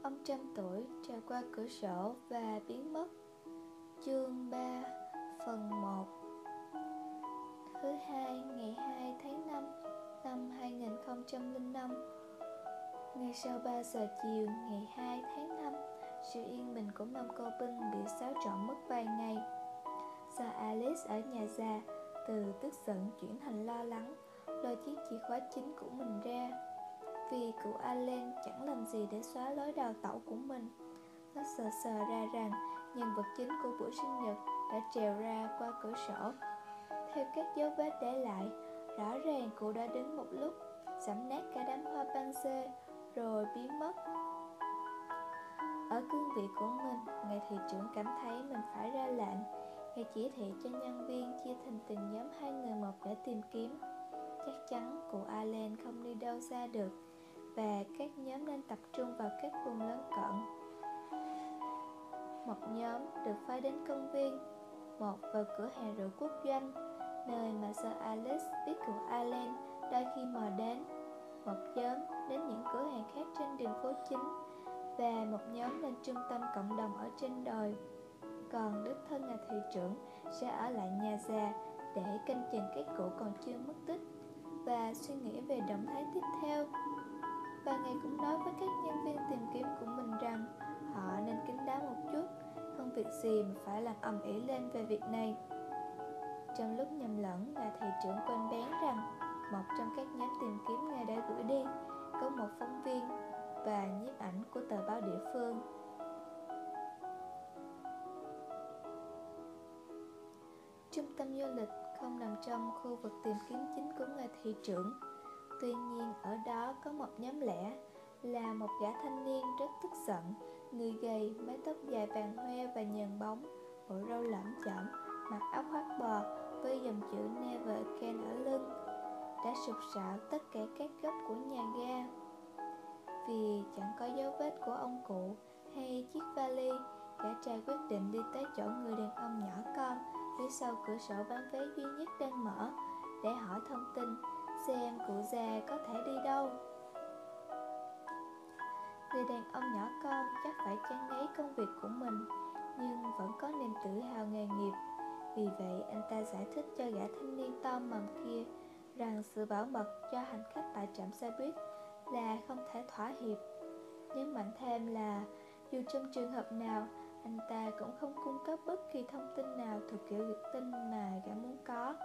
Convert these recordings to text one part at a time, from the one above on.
Ông trăm tuổi trèo qua cửa sổ và biến mất. Chương 3, phần 1. Thứ hai, ngày 2 tháng 5 năm 2005. Ngay sau 3 giờ chiều ngày 2 tháng 5, sự yên bình của Mom Corbin bị xáo trộn mất vài ngày. Do Alice ở nhà già, từ tức giận chuyển thành lo lắng, lôi chiếc chìa khóa chính của mình ra. Vì cụ Allen chẳng làm gì để xóa lối đào tẩu của mình. Nó sờ ra rằng nhân vật chính của buổi sinh nhật đã trèo ra qua cửa sổ. Theo các dấu vết để lại, rõ ràng cụ đã đứng một lúc, giẫm nát cả đám hoa panzê rồi biến mất. Ở cương vị của mình, ngài thị trưởng cảm thấy mình phải ra lệnh. Ngài chỉ thị cho nhân viên chia thành từng nhóm 2 người một để tìm kiếm. Chắc chắn cụ Allen không đi đâu xa được, và các nhóm nên tập trung vào các vùng lân cận. Một nhóm được phái đến công viên, một vào cửa hàng rượu quốc doanh, nơi mà Sir Alex biết cụ Allen đôi khi mò đến. Một nhóm đến những cửa hàng khác trên đường phố chính, và một nhóm lên trung tâm cộng đồng ở trên đồi. Còn đích thân ngài thị trưởng sẽ ở lại nhà già để canh chừng các cụ còn chưa mất tích và suy nghĩ về động thái tiếp theo. Và ngài cũng nói với các nhân viên tìm kiếm của mình rằng họ nên kín đáo một chút, không việc gì mà phải làm ầm ĩ lên về việc này. Trong lúc nhầm lẫn, ngài thị trưởng quên bén rằng một trong các nhóm tìm kiếm ngài đã gửi đi có một phóng viên và nhiếp ảnh của tờ báo địa phương. Trung tâm du lịch không nằm trong khu vực tìm kiếm chính của ngài thị trưởng. Tuy nhiên ở đó có một nhóm lẻ, là một gã thanh niên rất tức giận, người gầy, mái tóc dài vàng hoe và nhờn bóng, bộ râu lởm chởm, mặc áo khoác bò với dòng chữ Never Again ở lưng, đã sục sạo tất cả các góc của nhà ga. Vì chẳng có dấu vết của ông cụ hay chiếc vali, gã trai quyết định đi tới chỗ người đàn ông nhỏ con phía sau cửa sổ bán vé duy nhất đang mở để hỏi thông tin xem cụ già có thể đi đâu. Người đàn ông nhỏ con chắc phải chán ngấy công việc của mình, nhưng vẫn có niềm tự hào nghề nghiệp. Vì vậy anh ta giải thích cho gã thanh niên to mồm kia rằng sự bảo mật cho hành khách tại trạm xe buýt là không thể thỏa hiệp. Nhấn mạnh thêm là dù trong trường hợp nào, anh ta cũng không cung cấp bất kỳ thông tin nào thuộc kiểu tin mà gã muốn có.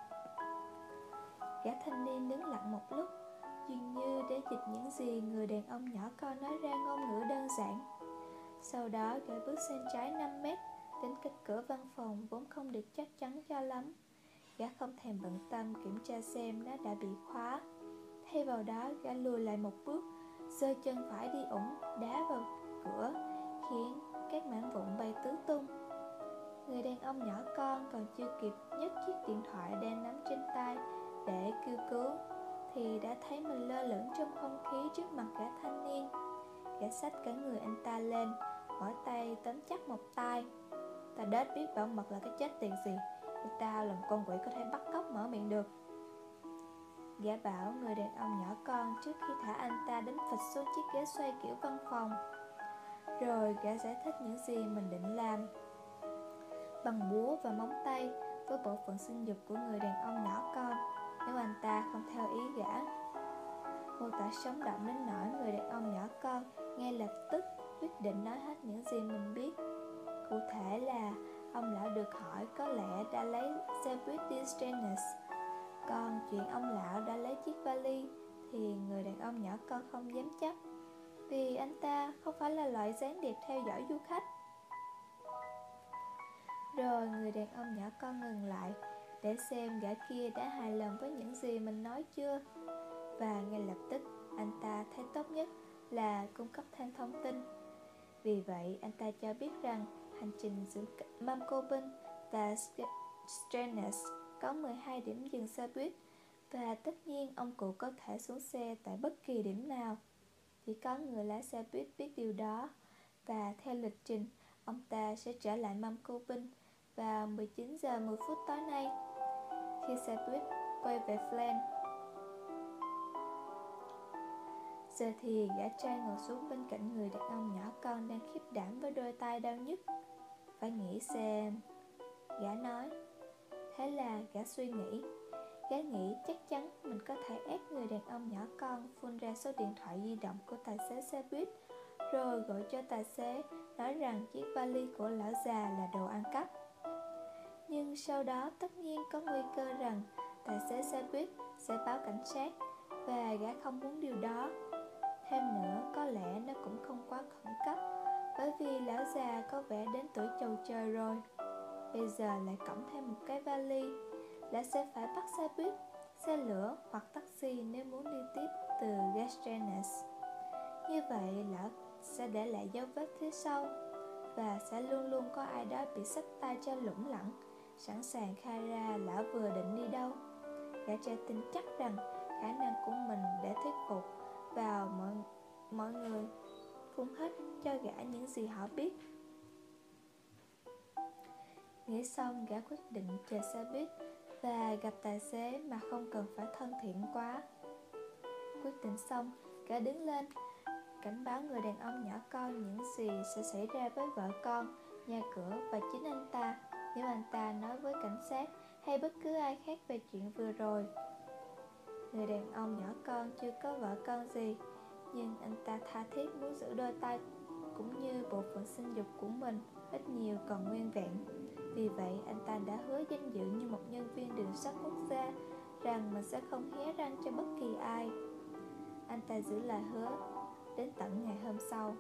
Gã thanh niên đứng lặng một lúc, dường như để dịch những gì người đàn ông nhỏ con nói ra ngôn ngữ đơn giản. Sau đó gã bước sang trái 5 mét, đến cách cửa văn phòng vốn không được chắc chắn cho lắm. Gã không thèm bận tâm kiểm tra xem nó đã bị khóa. Thay vào đó, gã lùi lại một bước, giơ chân phải đi ủng đá vào cửa, khiến các mảnh vụn bay tứ tung. Người đàn ông nhỏ con còn chưa kịp nhấc chiếc điện thoại đang nắm trên tay để kêu cứu thì đã thấy mình lơ lửng trong không khí trước mặt gã thanh niên. Gã xách cả người anh ta lên, mỏi tay tóm chắc một tay. Ta đết biết bảo mật là cái chết tiệt gì, người ta làm con quỷ có thể bắt cóc mở miệng được. Gã bảo người đàn ông nhỏ con trước khi thả anh ta đánh phịch xuống chiếc ghế xoay kiểu văn phòng. Rồi gã giải thích những gì mình định làm bằng búa và móng tay với bộ phận sinh dục của người đàn ông nhỏ con nếu anh ta không theo ý gã. Mô tả sống động đến nỗi người đàn ông nhỏ con ngay lập tức quyết định nói hết những gì mình biết. Cụ thể là ông lão được hỏi có lẽ đã lấy xe buýt đi Stranraer. Còn chuyện ông lão đã lấy chiếc vali thì người đàn ông nhỏ con không dám chắc, vì anh ta không phải là loại gián điệp theo dõi du khách. Rồi người đàn ông nhỏ con ngừng lại để xem gã kia đã hài lòng với những gì mình nói chưa. Và ngay lập tức anh ta thấy tốt nhất là cung cấp thêm thông tin. Vì vậy anh ta cho biết rằng hành trình giữa Mom Corbin và Stranraer có 12 điểm dừng xe buýt, và tất nhiên ông cụ có thể xuống xe tại bất kỳ điểm nào. Chỉ có người lái xe buýt biết điều đó. Và theo lịch trình, ông ta sẽ trở lại Mom Corbin vào 19 giờ 10 phút tối nay, khi xe buýt quay về Flan. Giờ thì gã trai ngồi xuống bên cạnh người đàn ông nhỏ con đang khiếp đảm với đôi tay đau nhức. Phải nghĩ xem, gã nói. Thế là gã suy nghĩ. Gã nghĩ chắc chắn mình có thể ép người đàn ông nhỏ con phun ra số điện thoại di động của tài xế xe buýt, rồi gọi cho tài xế nói rằng chiếc vali của lão già là đồ ăn cắp. Nhưng sau đó tất nhiên có nguy cơ rằng tài xế xe buýt sẽ báo cảnh sát, và gã không muốn điều đó. Thêm nữa, có lẽ nó cũng không quá khẩn cấp, bởi vì lão già có vẻ đến tuổi chầu trời rồi. Bây giờ lại cộng thêm một cái vali, lão sẽ phải bắt xe buýt, xe lửa hoặc taxi nếu muốn đi tiếp từ Gastrenes. Như vậy lão sẽ để lại dấu vết phía sau, và sẽ luôn luôn có ai đó bị xách tay cho lủng lẳng, sẵn sàng khai ra lão vừa định đi đâu. Gã trai tin chắc rằng khả năng của mình để thuyết phục vào mọi người phun hết cho gã những gì họ biết. Nghĩ xong, gã quyết định chờ xe buýt và gặp tài xế mà không cần phải thân thiện quá. Quyết định xong, gã đứng lên, cảnh báo người đàn ông nhỏ con những gì sẽ xảy ra với vợ con, nhà cửa và chính anh ta nếu anh ta nói với cảnh sát hay bất cứ ai khác về chuyện vừa rồi. Người đàn ông nhỏ con chưa có vợ con gì, nhưng anh ta tha thiết muốn giữ đôi tay cũng như bộ phận sinh dục của mình ít nhiều còn nguyên vẹn. Vì vậy anh ta đã hứa danh dự như một nhân viên đường sắt quốc gia rằng mình sẽ không hé răng cho bất kỳ ai. Anh ta giữ lời hứa đến tận ngày hôm sau.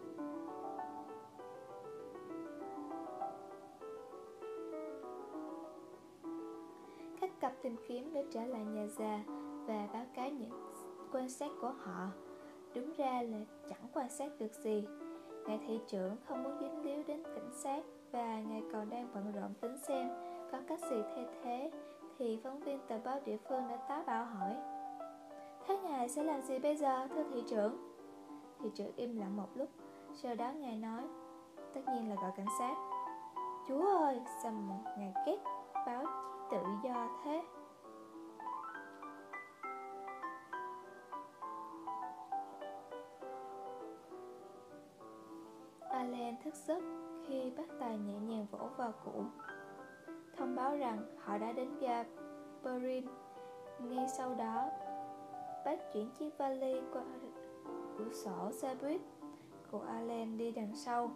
Các cặp tìm kiếm để trở lại nhà già và báo cáo những quan sát của họ. Đúng ra là chẳng quan sát được gì. Ngài thị trưởng không muốn dính líu đến cảnh sát, và ngài còn đang bận rộn tính xem có cách gì thay thế, thì phóng viên tờ báo địa phương đã táo bạo hỏi: Thế ngài sẽ làm gì bây giờ, thưa thị trưởng? Thị trưởng im lặng một lúc, sau đó ngài nói: Tất nhiên là gọi cảnh sát. Chúa ơi, sao mà ngài ghét báo chí tự do thế? Alan thức giấc khi bác tài nhẹ nhàng vỗ vào cụ, thông báo rằng họ đã đến ga Berlin. Ngay sau đó, bác chuyển chiếc vali qua cửa sổ xe buýt. Cụ Alan đi đằng sau.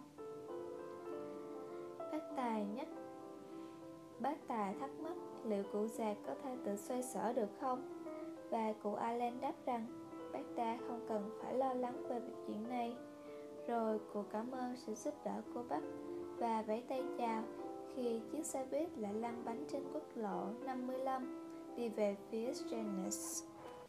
Bác tài thắc mắc liệu cụ già có thể tự xoay sở được không, và cụ Alan đáp rằng bác ta không cần phải lo lắng về chuyện này. Rồi cụ cảm ơn sự giúp đỡ của bác và vẫy tay chào khi chiếc xe buýt lại lăn bánh trên quốc lộ 55 đi về phía Strasbourg.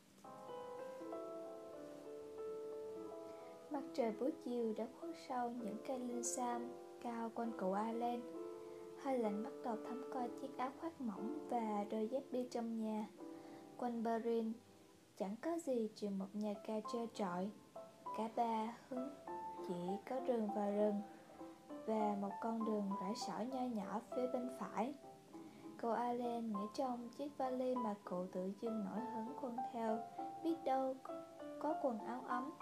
Mặt trời buổi chiều đã khuất sau những cây linh sam cao quanh cụ Alan. Hơi lạnh bắt đầu thấm qua chiếc áo khoác mỏng và đôi dép đi trong nhà. Quanh Berlin chẳng có gì trừ một nhà ca trơ trọi. Cả ba hướng chỉ có rừng và rừng, và một con đường rải sỏi nho nhỏ phía bên phải. Cô Alan nghĩ trong chiếc vali mà cụ tự dưng nổi hứng quần theo, biết đâu có quần áo ấm.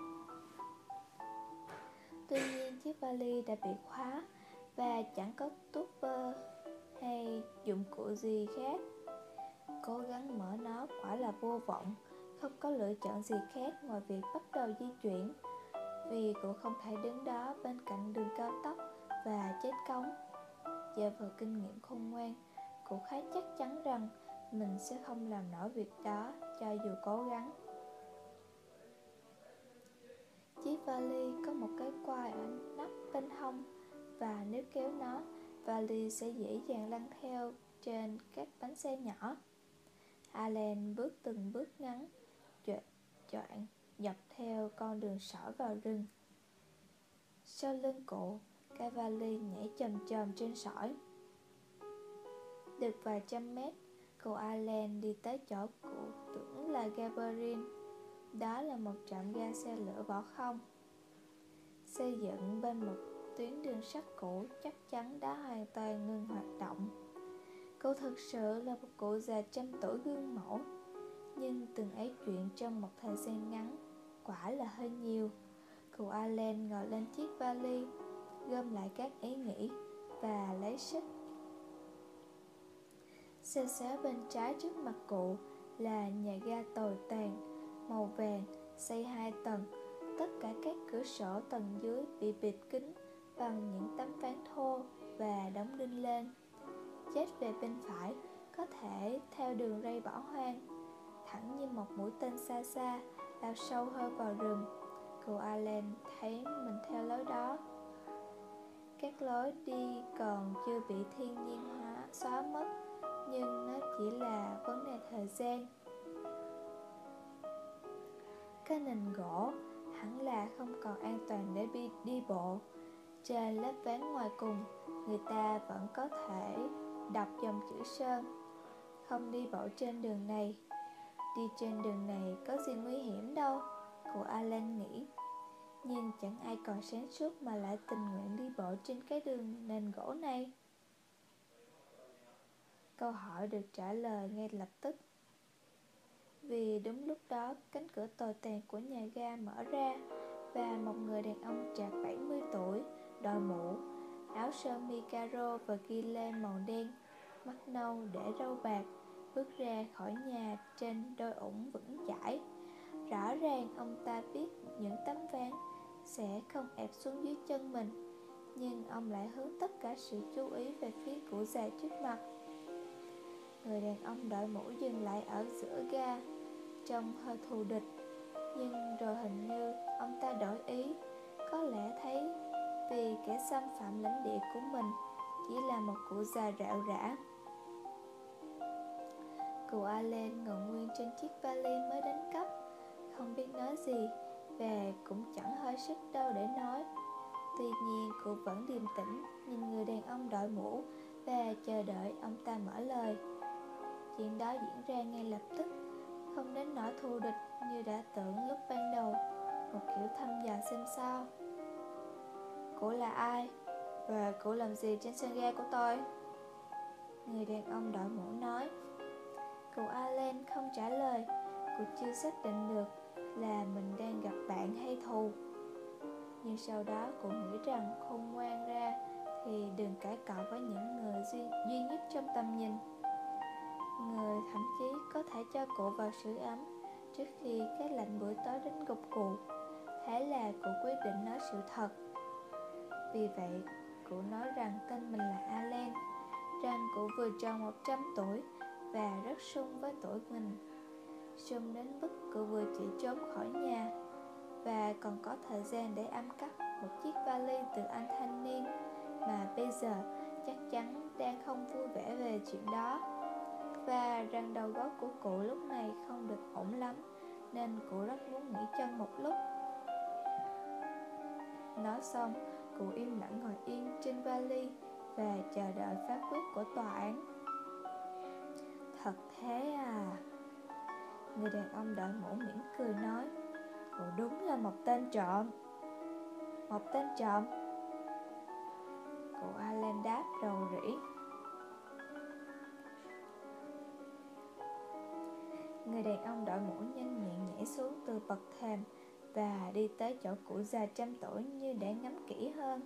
Tuy nhiên chiếc vali đã bị khóa và chẳng có túp vơ hay dụng cụ gì khác. Cố gắng mở nó quả là vô vọng, không có lựa chọn gì khác ngoài việc bắt đầu di chuyển, vì cụ không thể đứng đó bên cạnh đường cao tốc và chết cóng. Nhờ vào kinh nghiệm khôn ngoan, cụ khá chắc chắn rằng mình sẽ không làm nổi việc đó cho dù cố gắng. Chiếc vali có một cái quai ở nắp bên hông, và nếu kéo nó, vali sẽ dễ dàng lăn theo trên các bánh xe nhỏ. Alan bước từng bước ngắn, choạng dọc theo con đường sỏi vào rừng. Sau lưng cụ, cái vali nhảy chồm chồm trên sỏi. Được vài trăm mét, cô Alan đi tới chỗ cụ tưởng là ga Berlin. Đó là một trạm ga xe lửa bỏ không, xây dựng bên một tuyến đường sắt cũ chắc chắn đã hoàn toàn ngừng hoạt động. Cô thực sự là một cụ già trăm tuổi gương mẫu, nhưng từng ấy chuyện trong một thời gian ngắn quả là hơi nhiều. Cụ Allen ngồi lên chiếc vali, gom lại các ý nghĩ và lấy sức. Xe xéo bên trái trước mặt cụ là nhà ga tồi tàn, màu vàng, xây 2 tầng. Tất cả các cửa sổ tầng dưới bị bịt kín bằng những tấm ván thô và đóng đinh lên. Chết về bên phải có thể theo đường ray bỏ hoang, thẳng như một mũi tên xa xa lao sâu hơn vào rừng. Cô Allen thấy mình theo lối đó. Các lối đi còn chưa bị thiên nhiên hóa xóa mất, nhưng nó chỉ là vấn đề thời gian. Cái nền gỗ hẳn là không còn an toàn để đi bộ. Trên lớp ván ngoài cùng, người ta vẫn có thể đọc dòng chữ sơn: không đi bộ trên đường này. Đi trên đường này có gì nguy hiểm đâu, cô Allen nghĩ. Nhưng chẳng ai còn sáng suốt mà lại tình nguyện đi bộ trên cái đường nền gỗ này. Câu hỏi được trả lời ngay lập tức, vì đúng lúc đó cánh cửa tồi tàn của nhà ga mở ra và một người đàn ông chạc 70 tuổi, đội mũ, áo sơ mi caro và ghi lê màu đen, mắt nâu để râu bạc, bước ra khỏi nhà trên đôi ủng vững chãi. Rõ ràng ông ta biết những tấm ván sẽ không ép xuống dưới chân mình, nhưng ông lại hướng tất cả sự chú ý về phía cụ già trước mặt. Người đàn ông đội mũ dừng lại ở giữa ga, trông hơi thù địch, nhưng rồi hình như ông ta đổi ý. Có lẽ thấy vì kẻ xâm phạm lãnh địa của mình chỉ là một cụ già rệu rã. Cụ Allen ngồi nguyên trên chiếc vali mới đánh cắp, không biết nói gì và cũng chẳng hơi sức đâu để nói. Tuy nhiên cụ vẫn điềm tĩnh nhìn người đàn ông đội mũ và chờ đợi ông ta mở lời. Chuyện đó diễn ra ngay lập tức, không đến nỗi thù địch như đã tưởng lúc ban đầu, một kiểu thăm dò xem sao. Cụ là ai? Và cụ làm gì trên sân ga của tôi? Người đàn ông đội mũ nói. Cụ Allen không trả lời. Cụ chưa xác định được là mình đang gặp bạn hay thù. Nhưng sau đó cụ nghĩ rằng khôn ngoan ra thì đừng cãi cọ với những người duy nhất trong tầm nhìn. Người thậm chí có thể cho cụ vào sưởi ấm trước khi cái lạnh buổi tối đến gục cụ. Thế là cụ quyết định nói sự thật. Vì vậy cụ nói rằng tên mình là Allen, rằng cụ vừa tròn 100 tuổi và rất sung với tuổi mình. Sung đến mức cụ vừa chỉ trốn khỏi nhà và còn có thời gian để ăn cắp một chiếc vali từ anh thanh niên mà bây giờ chắc chắn đang không vui vẻ về chuyện đó, và rằng đầu gối của cụ lúc này không được ổn lắm nên cụ rất muốn nghỉ chân một lúc. Nói xong, cụ im lặng ngồi yên trên vali và chờ đợi phán quyết của tòa án. Thật thế à? Người đàn ông đội mũ mỉm cười nói. Cụ đúng là một tên trộm. Một tên trộm? Cụ Allen đáp rầu rĩ. Người đàn ông đội mũ nhanh nhẹn nhảy xuống từ bậc thềm và đi tới chỗ cụ già trăm tuổi như để ngắm kỹ hơn.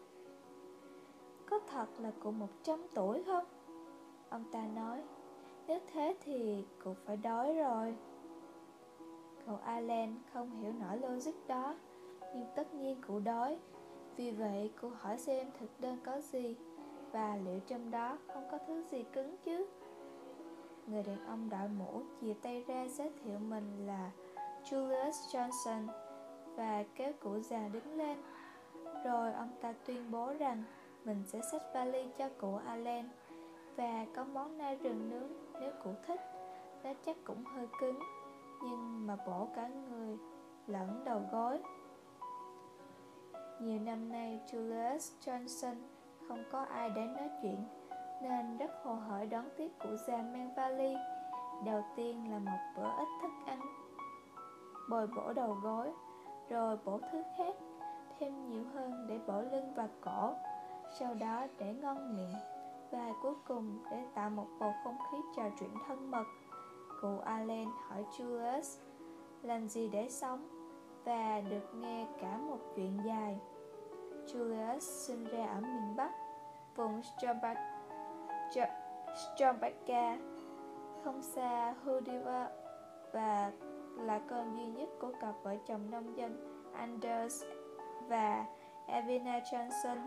Có thật là cụ 100 tuổi không? Ông ta nói. Nếu thế thì cụ phải đói rồi. Cậu Allen không hiểu nổi logic đó, nhưng tất nhiên cụ đói. Vì vậy cụ hỏi xem thực đơn có gì và liệu trong đó không có thứ gì cứng chứ. Người đàn ông đội mũ chìa tay ra giới thiệu mình là Julius Johnson và kéo cụ già đứng lên. Rồi ông ta tuyên bố rằng mình sẽ xách vali cho cụ Allen và có món nai rừng nướng nếu cụ thích. Nó chắc cũng hơi cứng, nhưng mà bổ cả người lẫn đầu gối. Nhiều năm nay Julius Johnson không có ai để nói chuyện, nên rất hồ hởi đón tiếp cụ già mang vali. Đầu tiên là một bữa ít thức ăn bồi bổ đầu gối, rồi bổ thứ khác, thêm nhiều hơn để bổ lưng và cổ, sau đó để ngon miệng, và cuối cùng để tạo một bầu không khí trò chuyện thân mật. Cụ Allen hỏi Julius làm gì để sống và được nghe cả một chuyện dài. Julius sinh ra ở miền Bắc, vùng Strombaca, không xa Hoover, và là con duy nhất của cặp vợ chồng nông dân Anders và Evina Johnson.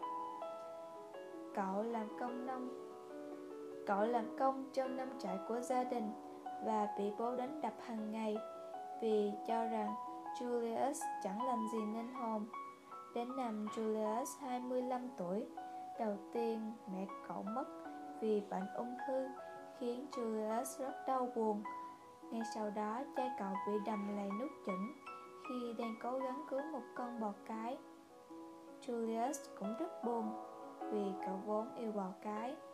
Cậu làm công trong nông trại của gia đình và bị bố đánh đập hàng ngày vì cho rằng Julius chẳng làm gì nên hồn. Đến năm Julius 25 tuổi, đầu tiên mẹ cậu mất vì bệnh ung thư, khiến Julius rất đau buồn. Ngay sau đó, cha cậu bị đầm lầy nuốt chửng khi đang cố gắng cứu một con bò cái. Julius cũng rất buồn vì cậu vốn yêu bò cái.